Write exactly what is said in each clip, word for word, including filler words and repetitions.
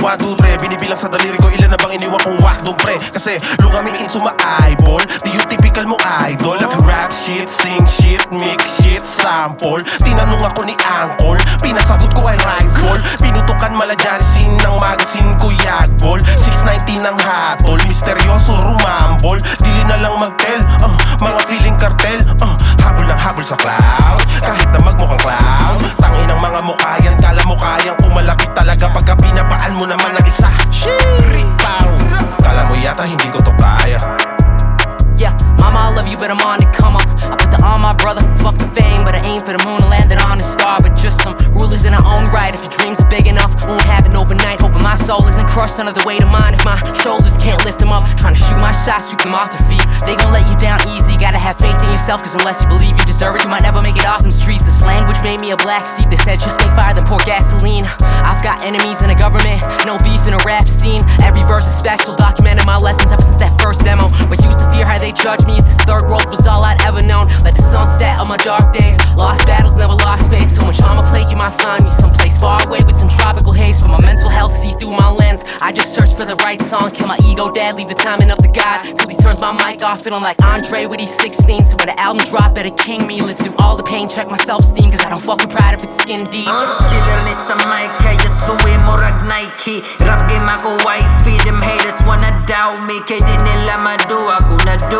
one, two, three Binibilang sa daliri ko ilan na bang iniwan kong whack doon pre. Kasi lungami into my eyeball. Di yung typical mo idol. Like rap shit, sing shit, mix shit, sample. Tinanong ako ni Uncle, pinasagot ko ay rifle. Pinutukan malajansin ng magazine ko yagbol. Six nineteen ng hatol, misteryoso rumambol. Dili na lang mag-tell, uh, mga feeling cartel, uh, habol ng habol sa cloud. Kahit na magmukhang clown, tangin ang mga mukha yan. Kala mo kayang kumalapit talaga pagka pinabaan mo naman ng isa. Ripaw, kala mo yata hindi ko to kaya. Yeah, mama, I love you, but I'm on the come up. I put the on my brother, fuck the fame, but I aim for the moon and landed on a star. But just some rulers in our own right. If your dreams are big enough, won't happen overnight. Hoping my soul isn't crushed under the weight of mine. If my shoulders can't lift them up, trying to shoot my shots, sweep them off their feet. They gon' let you down easy, gotta have faith in yourself. Cause unless you believe you deserve it, you might never make it off them streets. This language made me a black sheep. They said just make fire, then pour gasoline. I've got enemies in the government, no beef in a rap scene. Every verse is special, documented my lessons ever since that first demo. But used to fear how they judge me if this third world was all I'd ever known. Let the sun set on my dark days. Lost battles, never lost faith. So much on my plate, you might find me someplace far away with some tropical haze. For my mental health, see through my lens. I just search for the right song, kill my ego dead, leave the timing up to God. Till he turns my mic off, feeling like Andre with he's sixteen. So when the album drop, better king me. Live through all the pain, check my self-esteem. Cause I don't fuck with pride if it's skin deep. uh, Killer ni sa mic, kaya suwi murag Nike. Rap game ako wifey, them haters wanna doubt me. Kaya di nila madu, ako na do.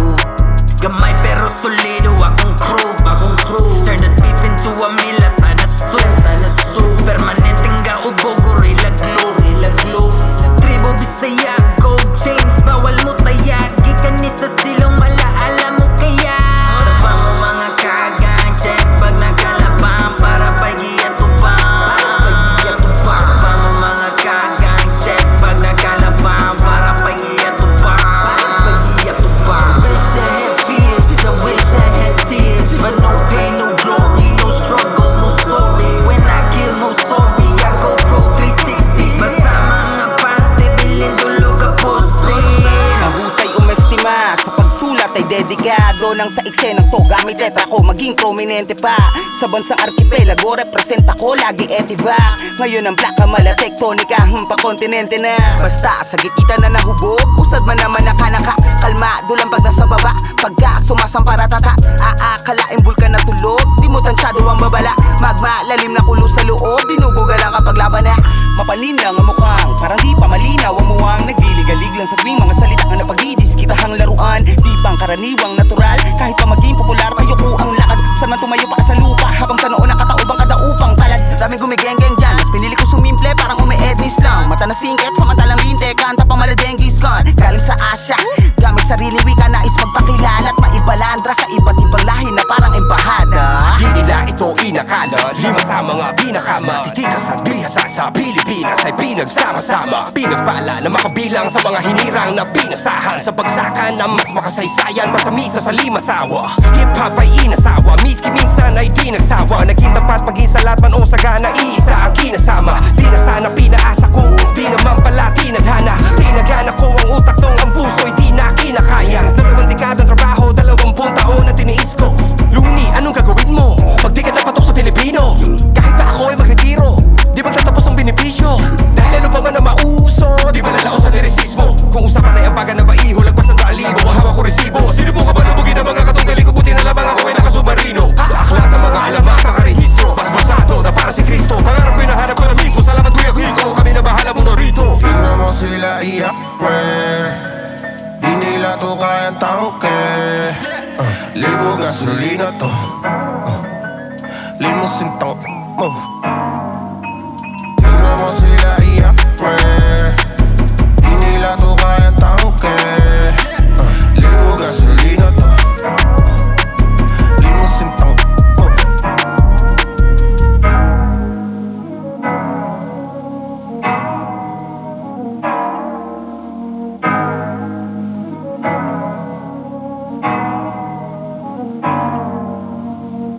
Gamay pero solido, akong crew, akong crew. Turn that beef into a meal at tanastu, tanastu. Permanenteng gaubog, gorilla glue, gorilla glue. Tribo Bisaya, gold chains, bawal mo tayagi. Kani sa silong malaala mo kaya. Tapa mo mga kagang, check pag nagalabang. Para pagiyan tupang, para pagiyan tupang. Tapa mo mga kagang, check pag nagalabang. Para pagiyan tupang, para pagiyan tupang. Wish I had fears, I wish I had tears. But no pain, no glory, no struggle, no story. When I kill, no sorry, I go pro three sixty. Basta mga pante, bilin dulog a poste. Mahusay umestima sa pagsulat ay dedikado nang sa eksenang to gamit letra ko maging prominente pa sa bansang arkipelago. Represent ako lagi etiba. Ngayon ang plaka mala tektonika, hmm, pa kontinente na. Basta sa gitita na nahubog, usad man naman nakanaka. Kalmado lang pag nasa baba, pagka sumasamparata. Aakalaing bulkan na tulog, di mo tansyado ang babala. Magma lalim na kulo sa loob, binubuga lang kapag laban na. Mapanin lang ang mukhang, parang di pa malinaw ang muwang. Nagliligalig lang sa tuwing mga salita ang napagdidiskitahang laruan. Di pang karaniwang natural, kahit pa maging popular, ayoko ang lakad. Saan man tumayo pa sa lupa, habang sa noon nakataubang kadaupang palad. Daming gumigeng-geng dyan, mas pinili ko sumimple, parang umi-etnis lang. Mata na singket, samantalang linte, kanta pa maladengis ka. Galing sa Asya, gamit sarili wika, nais magpakilala at maibalandra sa iba't ibang lahi na parang embahada. Di nila ito inakala, lima sa mga binakama. Titikas at bihasa sa Pilipinas ay pinagsama-sama. Pinagpala na makabilang sa mga hinirang na pinasahan. Sa bagsakan na mas makasaysayan pa sa misa sa limasawa. Hip-hop ay inasawa, miski minsan ay di nagsawa. Naging tapat maging sa lahat man o sagana, iisa ang kinasama. Di na sana pinaasa ko, di naman pala tinadhana. Tinagana ko ang utak nung ang puso'y di na kinakaya. Dalawang dekadang trabaho, dalawampung taon na tiniis ko. Luni, anong gagawin mo? Pag di ka napatok sa Pilipino, kahit na ako ay magretiro, di magtatapos ang benepisyo. Dahil ano pa man na mauso, di ba lalaos sa lirisismo? Kung usapan ay ang baga na maiho, lagpas ng daan libo, ang hawak ko resibo. Sino mo ka ba nabugin ang mga katunggali ko? Buti na lamang ako ay nakasumarino. Sa aklat ang mga alamat, nakarehistro. Mas basado na para si Kristo. Pangarap ko'y nahanap ko na mismo. Salamat kuya Kiko, kami na bahala mo na rito. Tingnan mo sila iyak pre, di nila to kayang tangke. uh, Libo gasolina to, uh, limusin tang mo.